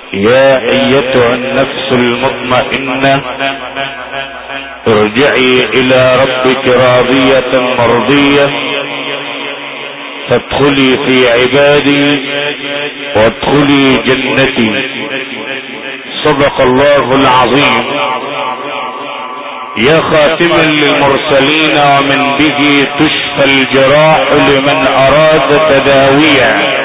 يا ايتها النفس المطمئنة ارجعي الى ربك راضية مرضية فادخلي في عبادي وادخلي جنتي. صدق الله العظيم. يا خاتما للمرسلين ومن به تشفى الجراح لمن اراد تداويا.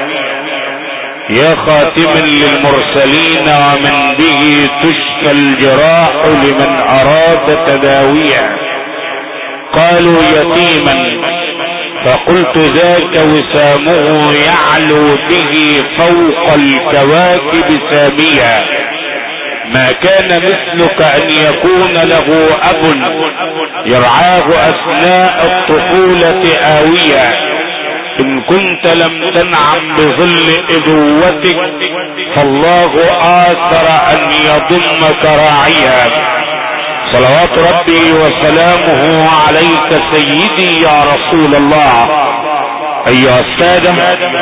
يا خاتما للمرسلين ومن به تشفى الجراح لمن اراد تداويا. قالوا يتيما فقلت ذاك وسامه يعلو به فوق الكواكب ساميا. ما كان مثلك ان يكون له اب يرعاه اثناء الطفولة آوية. ان كنت لم تنعم بظل ابوتك فالله آثر ان يضمك راعيا. صلوات ربي وسلامه عليك سيدي يا رسول الله. ايها السادة،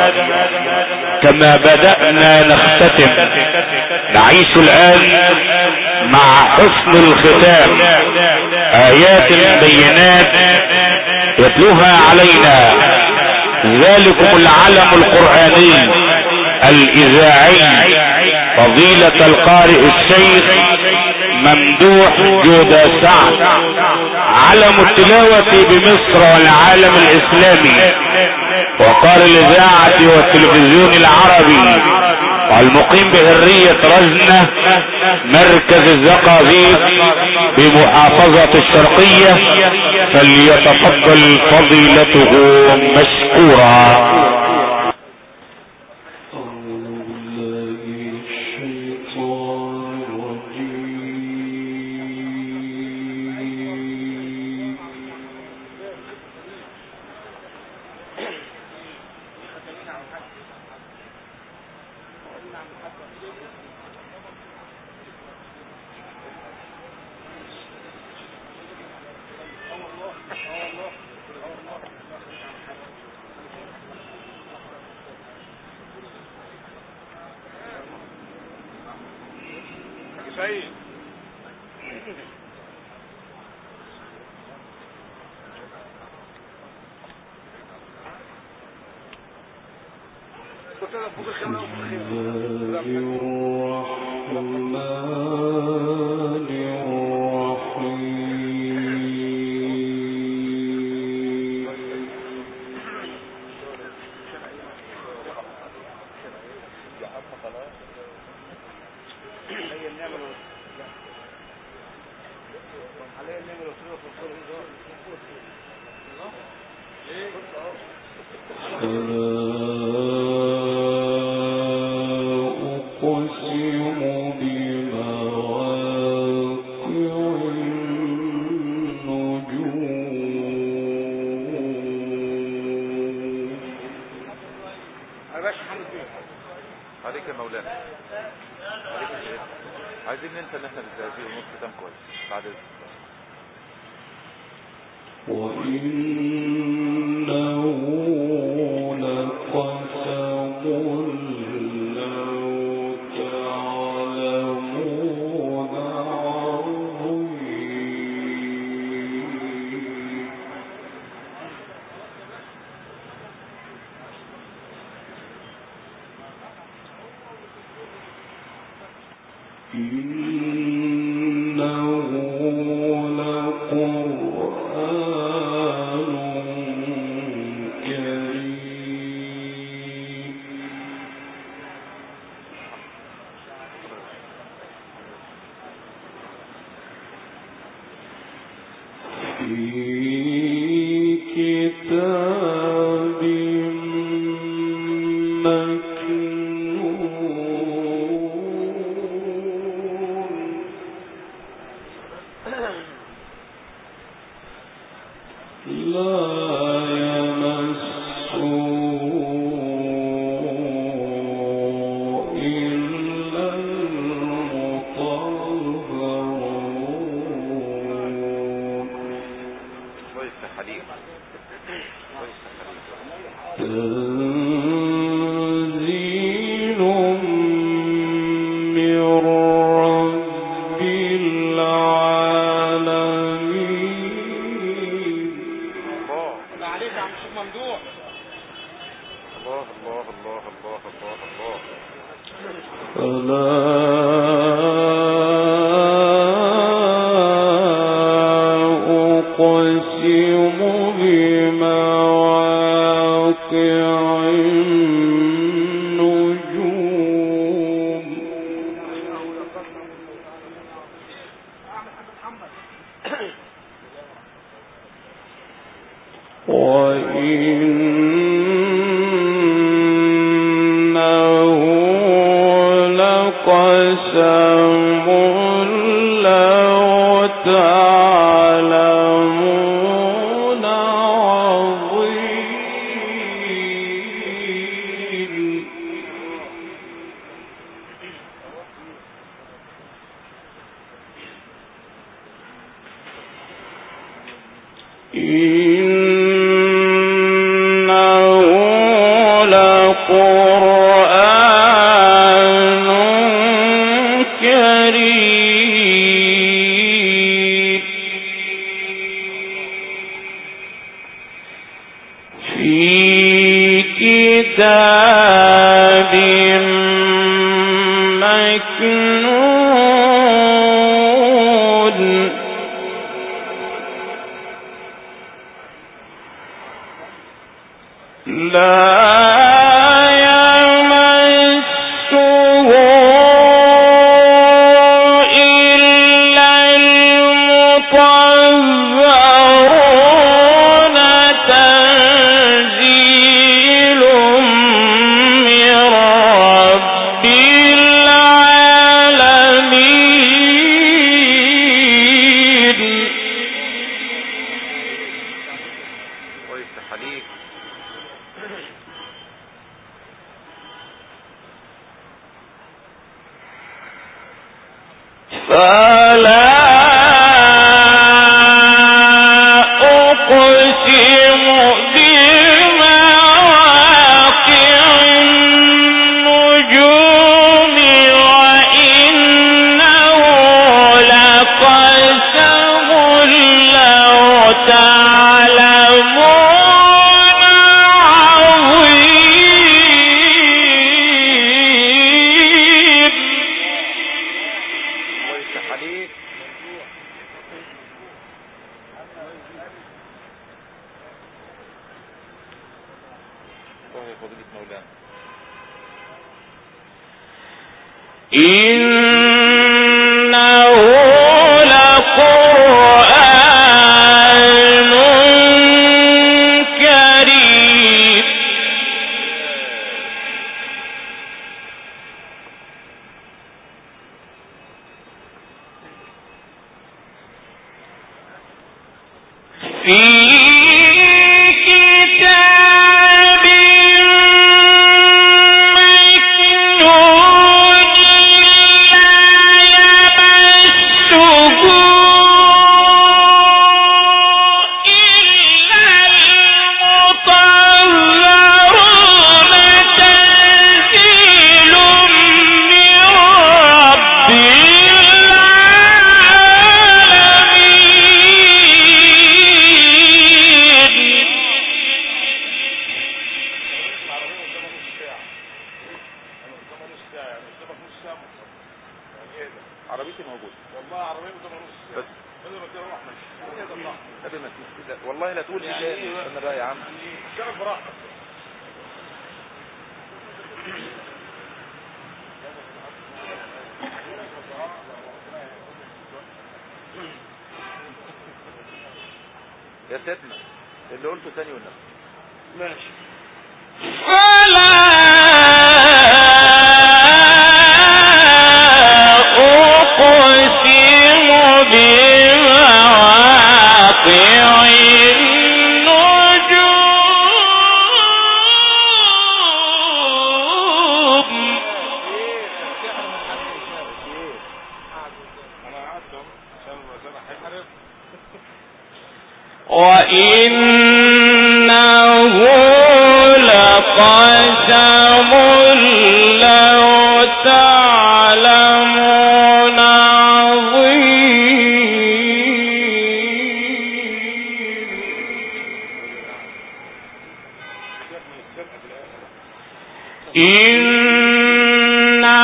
كما بدأنا نختتم، نعيش الآن مع حسن الختام آيات بينات يتلوها علينا ذلكم العلم القرآني الإذاعي فضيلة القارئ الشيخ ممدوح جودة سعد، علم التلاوة بمصر والعالم الإسلامي وقار الإذاعة والتلفزيون العربي والمقيم بحرية رزنة مركز الزقازيق بمحافظة الشرقية، فليتفضل فضيلته مشكورا. تنزيل يا سيدنا اللي قلته تاني ولا ماشي. وإنه لقسم لو تعلمون عظيم. إنه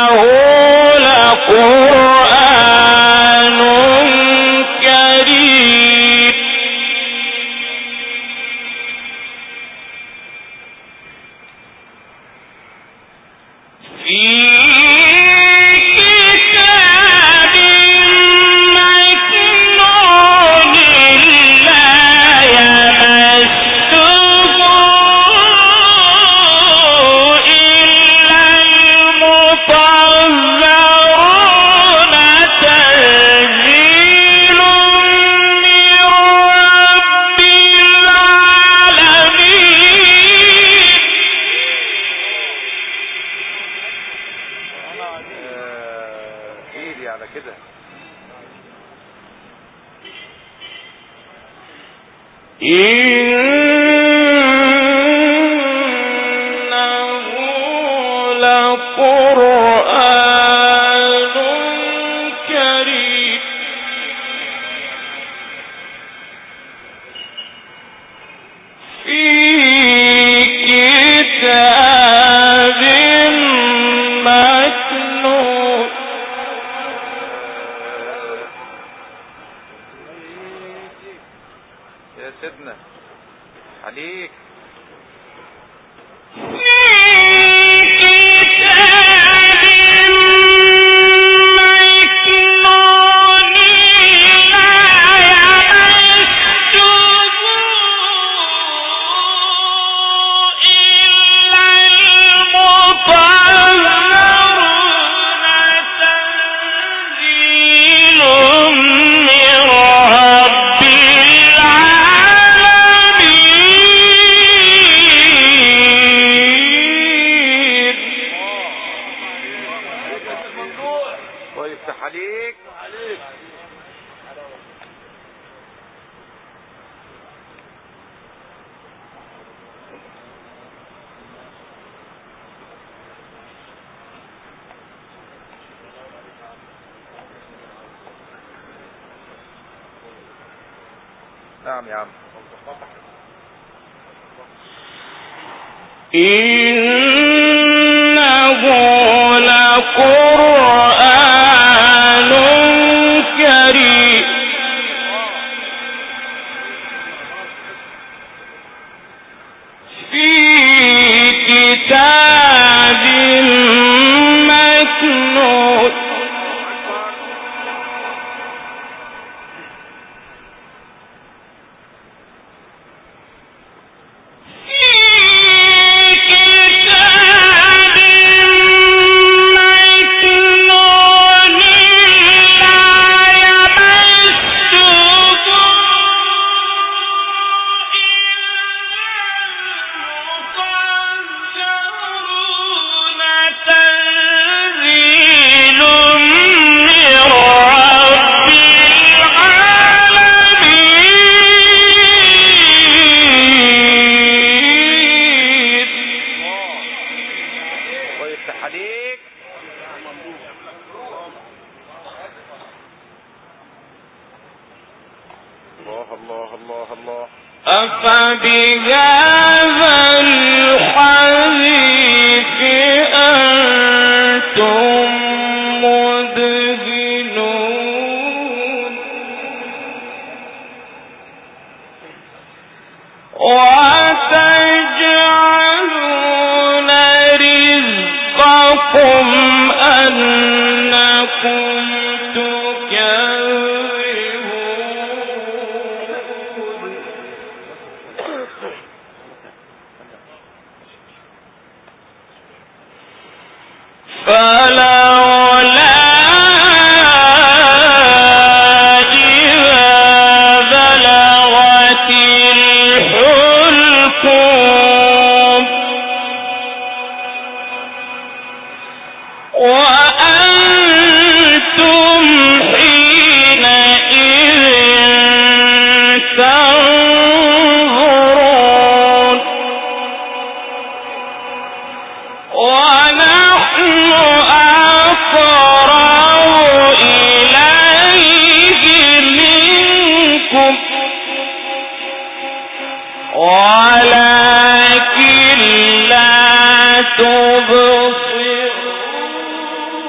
نعم يا عم. إنه لقرآن كريم في كتاب مكنون أفبهذا الحديث أنتم مدهنون وتجعلون رزقكم أنكم فلولا إذا بلغت الحلقوم وأنتم حينئذ تنظرون ونحن أقرب إليه منكم ولكن لا تبصرون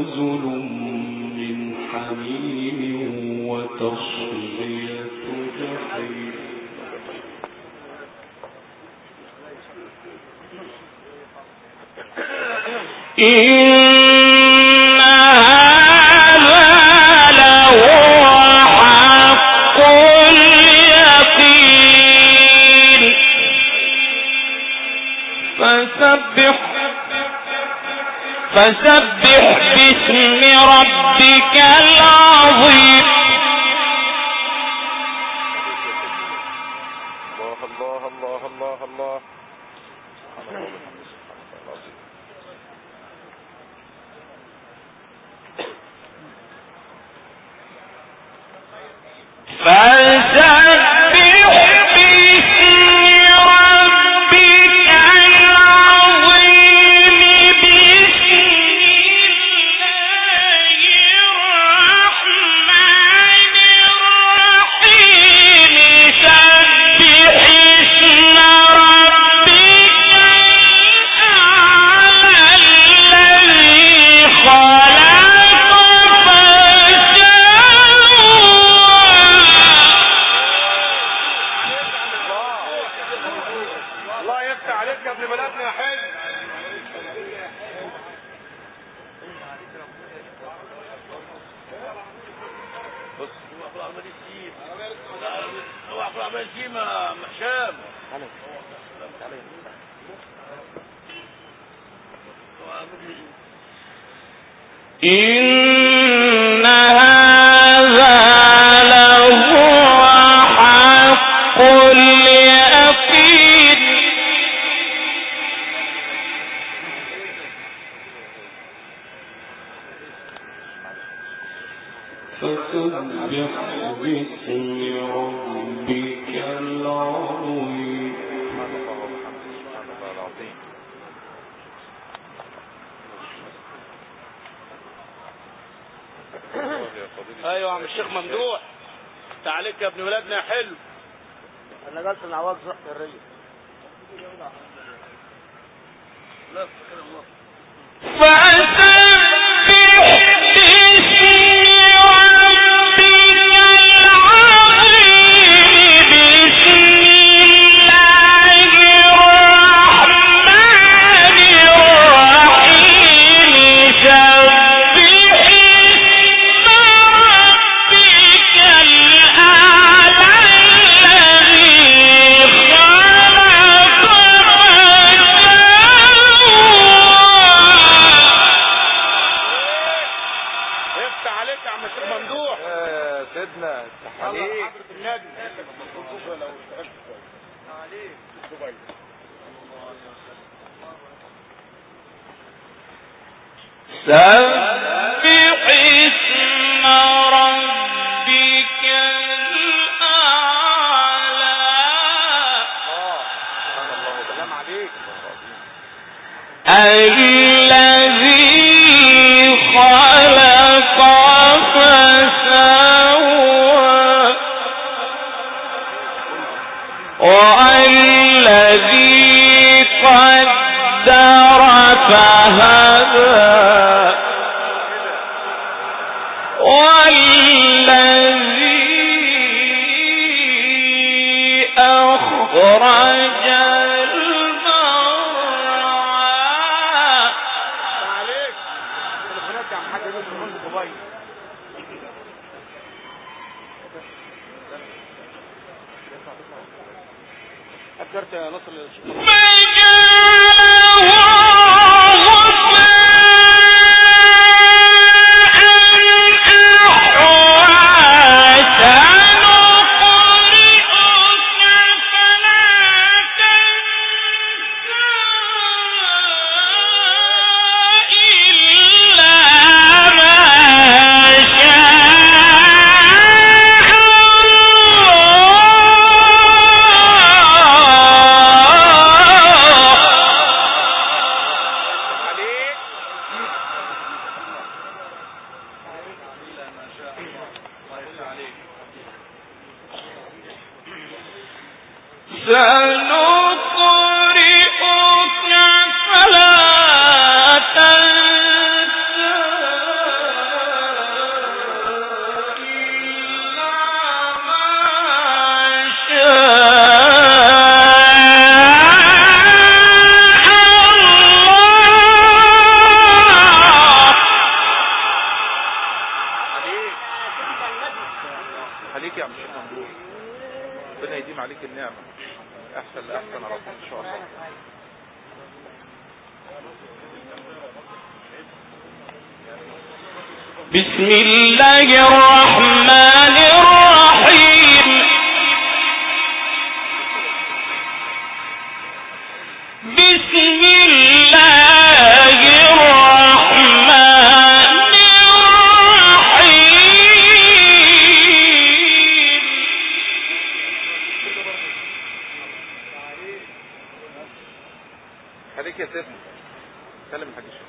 ونزل من حميم وتصلية جحيم إن هذا لهو حق اليقين فسبح باسم ربك العظيم الله الله الله الله إن هذا لهو حق اليقين فسبح باسم ربك العظيم ايوه يا عم الشيخ ممدوح تعاليك يا ابن ولادنا يا حلو. انا جالس العواج رحت الريس سبح اسم ربك الأعلى. سلام عليك. الذي خلق فسوى والذي قدر فهدى والذي أخرج المرعى. عليك تليفونات يا عم حاج يوسف من دبي. فكرت يا نصر سنقرئك فلا تنسى ربنا يديم عليك النعمة. احسن لاحسن على طول ان شاء الله. بسم الله الرحمن الرحيم. بسم الله الرحمن الرحيم. خليك يا سيدنا كلم الحاج الشيخ.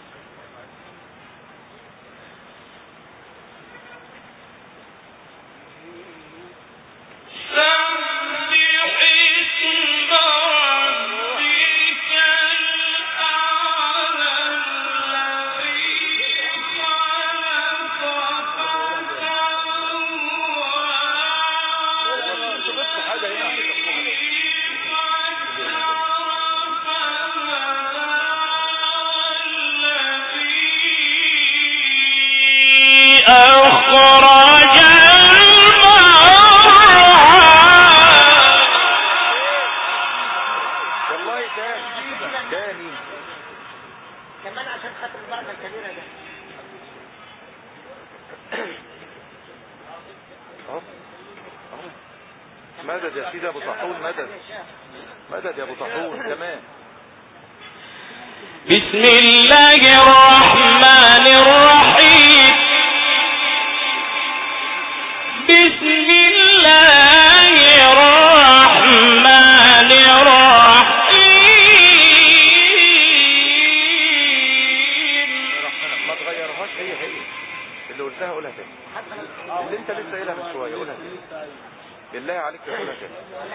مدد يا سيدي ابو طاحون، مدد مدد يا ابو طاحون كمان. بسم الله الرحمن الرحيم. بسم الله الرحمن الرحيم. ما تغيرهاش، هي اللي قلتها قولها تاني، اللي انت لسه قايلها من شويه قولها تاني بالله عليك، قولها تاني.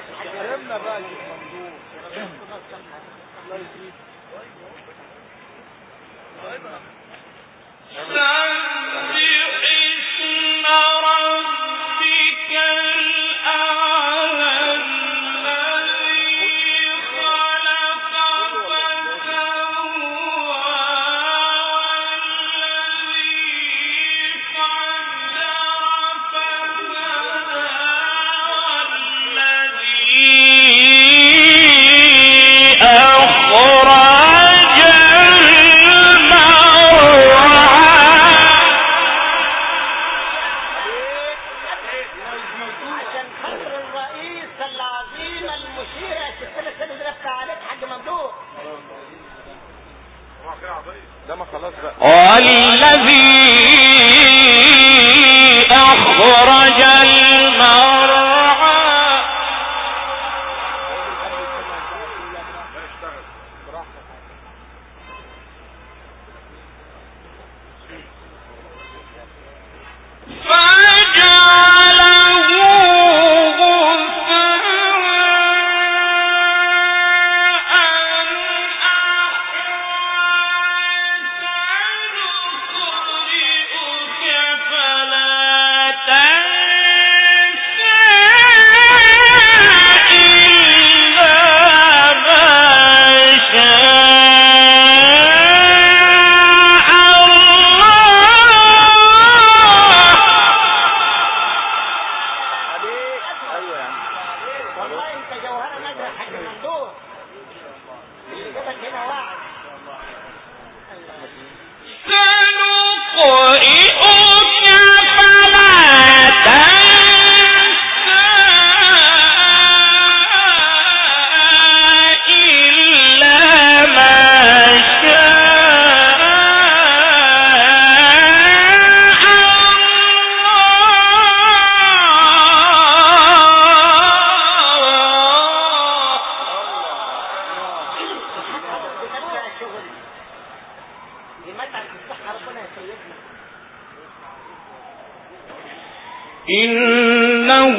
إنه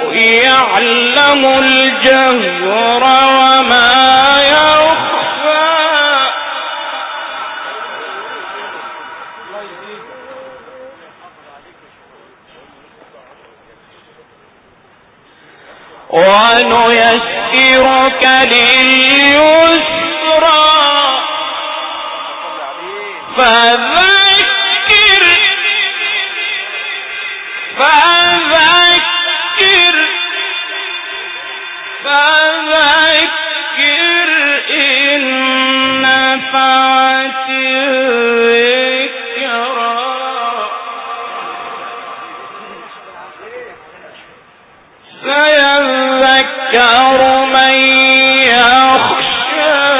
يعلم الجهر وما يخفى. ونيسرك لليسرى فذكر فذكر إن نفعت الذكرى سيذكر من يخشى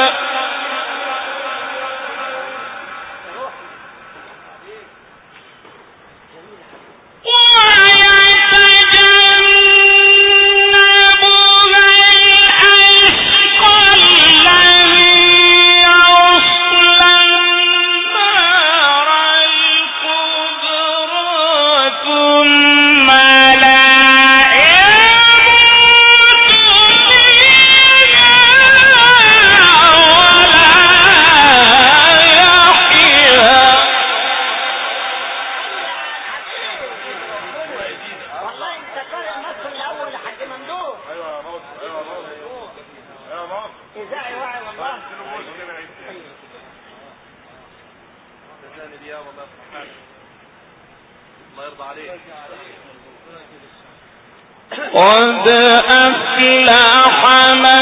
قد أفلح من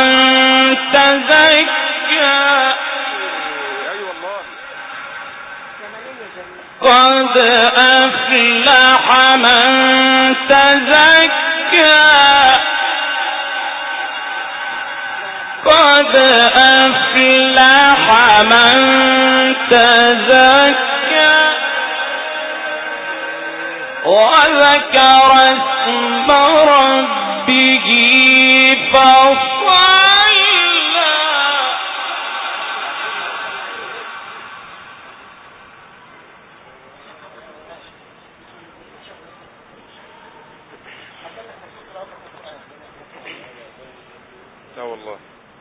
تزكى قد أفلح من تزكى قد أفلح من تزكى وذكر اسم ربه فصلى لا والله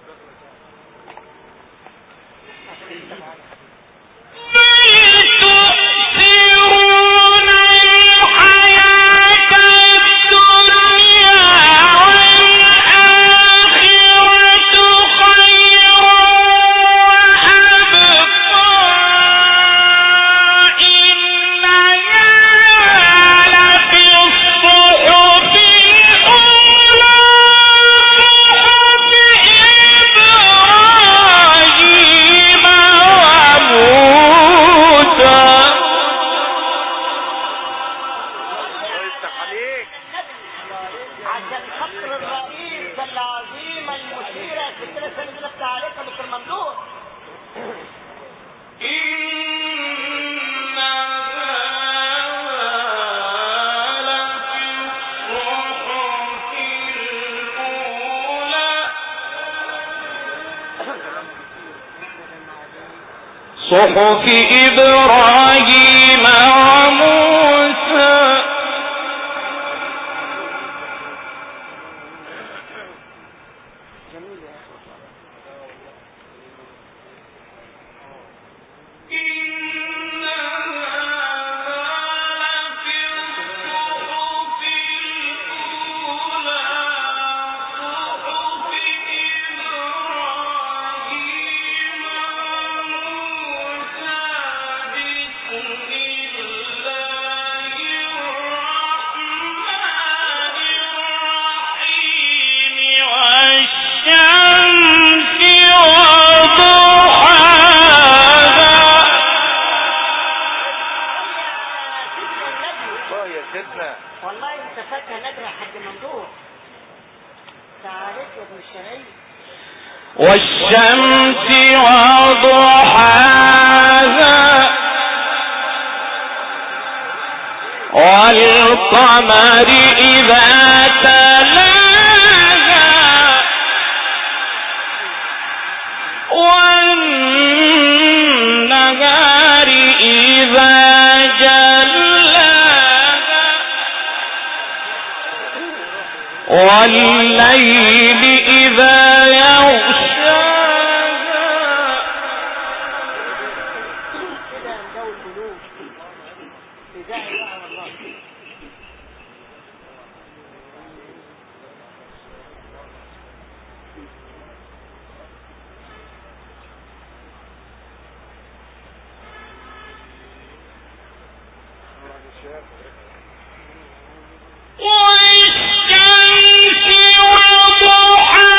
صحف إبراهيم وموسى والله انت فاكر ندرة حد ممدوح تعالت يا ابن الشهيد والشمس وضحاها والقمر إذا تلاها والنهار إذا جلاها والليل إذا يغشاها كده جو القلوب بداية بقى والله والشمس وضحاها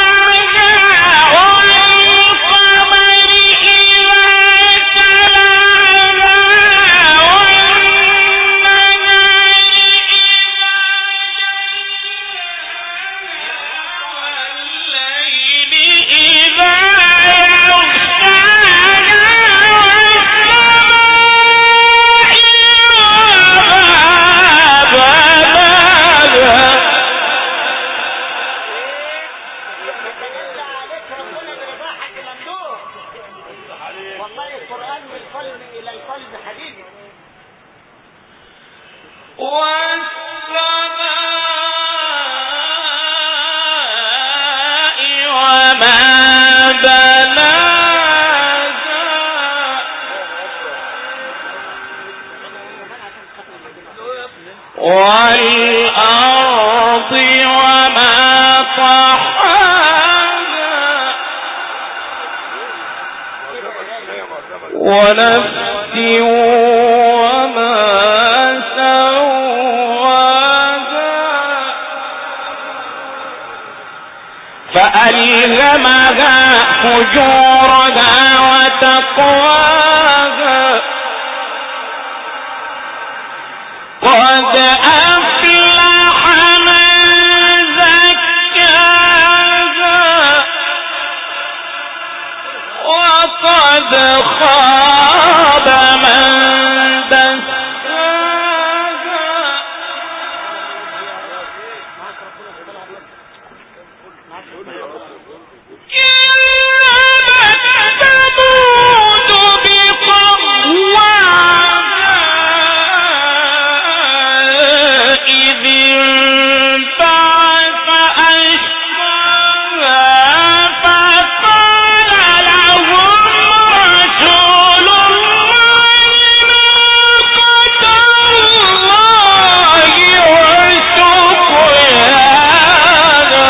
إلى القلب حبيبي. والسماء وما بناها والأرض وما طحاها ونفس وما سواها فألهمها فجورها وتقواها قد أفلح من زكاها وقد خاب من دساها كذبت ثمود بطغواها إذ انبعث أشقاها فقال لهم رسول الله ناقة الله وسقياها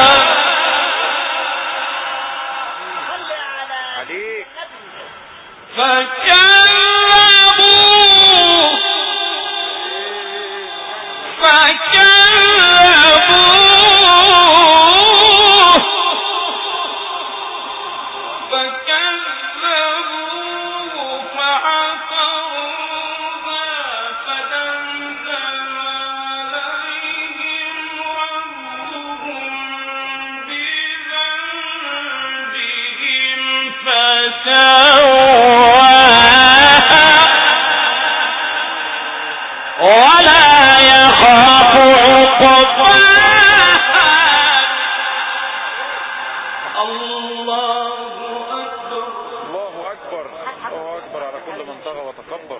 عليك فكذبوه فعقروها فدمدم عليهم ربهم بذنبهم فسواها ولا يخاف عقباها الله أكبر الله اكبر الله اكبر على كل من طغى وتكبر.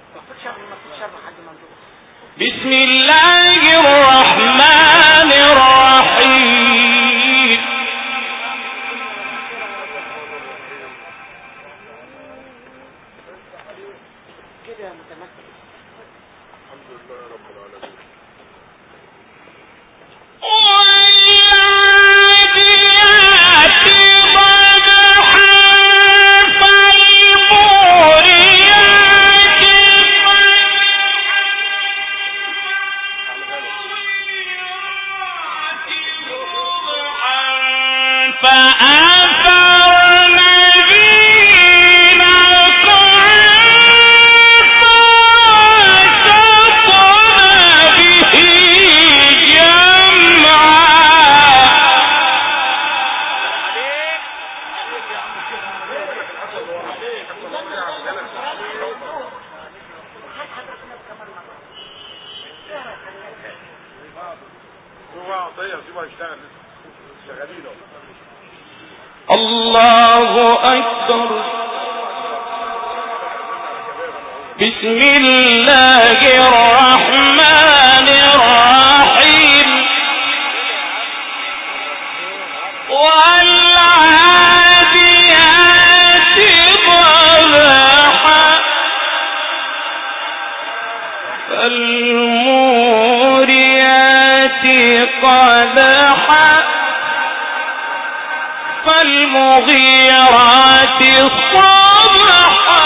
بسم الله الرحمن الرحيم كده متمكن. الحمد لله رب العالمين. والعاديات ضبحا فالموريات فأثرن به نقعا فوسطن به الله أكبر. بسم الله الرحمن الرحيم والعاديات ضبحا فالموريات قدحا فالمغيرات صبحا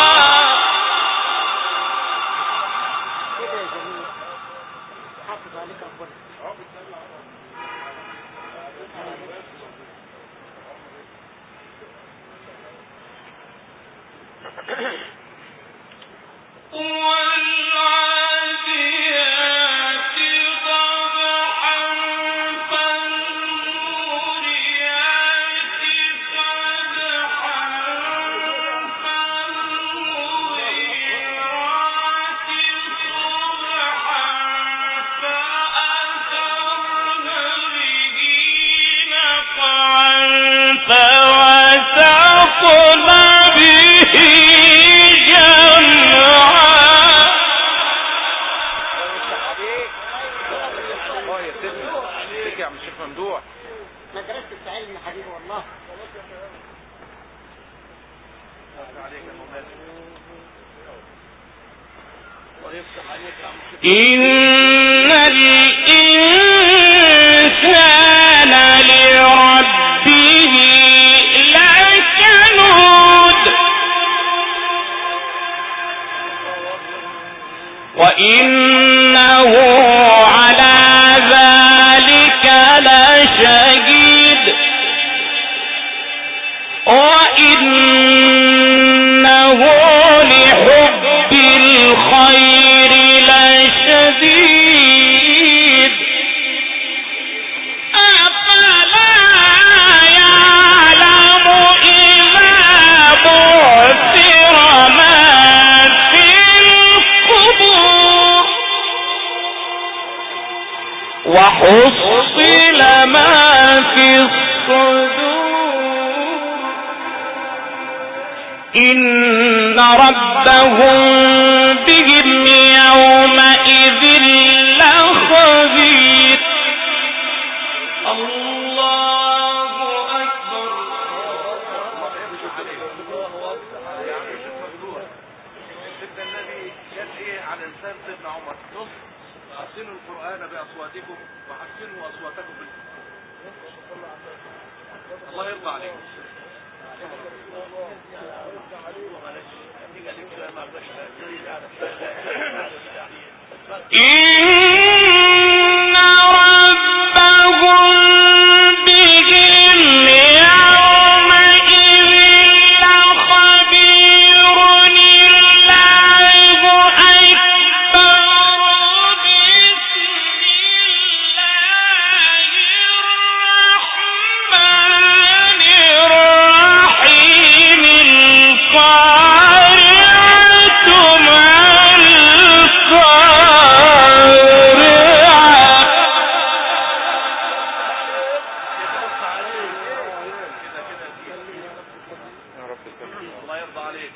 كده يا جميل. حافظ عليك ربنا. والعاديات ضبحا فالموريات قدحا فالمغيرات صبحا فأثرن به نقعا فوسطن به جمعا إن الإنسان لربه لكنود وإنه على ذلك لشهيد وإنه لحب الخير لشديد أفلا يعلم إذا بعثر ما في القبور وحصل ما في الصدور إن ربهم بهم يومئذ لخبير. الله أكبر. سيدنا النبي قال ايه على لسان سيدنا عمر؟ حسنوا القرآن بأصواتكم وحسنوا أصواتكم الله يرضى عليكم. إن ربهم بهم يومئذ لخبير. الله أكبر. بسم الله الرحمن الرحيم. القارعة ما الله يرضى عليك.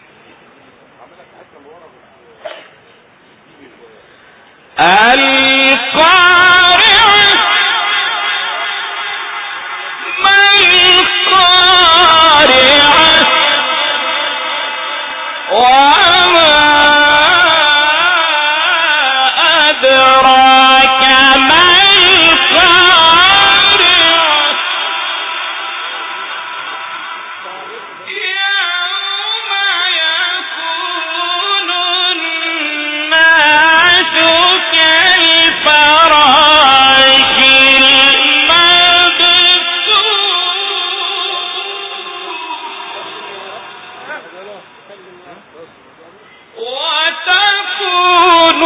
القارعة ما القارعة وما أدراك ما القارعة يوم يكون الناس كالفراش المبثوث وتكون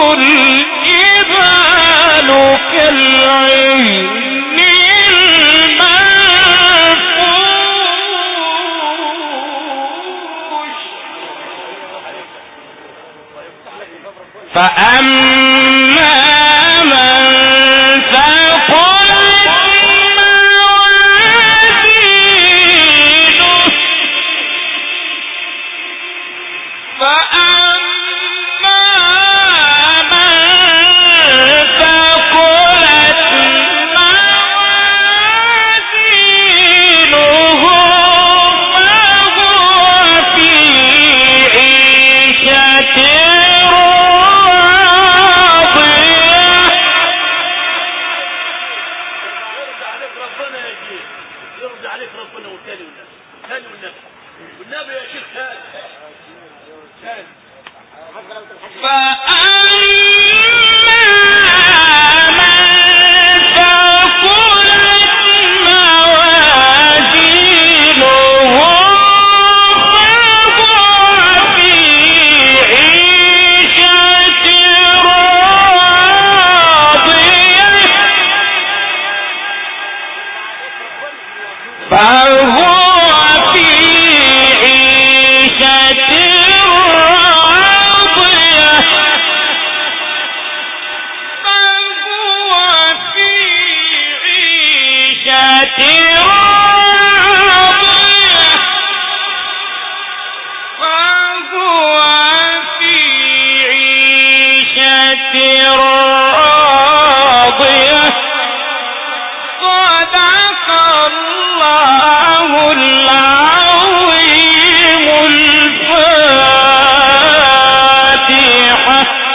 الجبال كالعهن المنفوش فأما من ثقلت موازينه فأما من ثقلت موازينه فهو في عيشة يرضى عليك ربنا والتاني والنبي والنبي يا شيخ ثاني فأما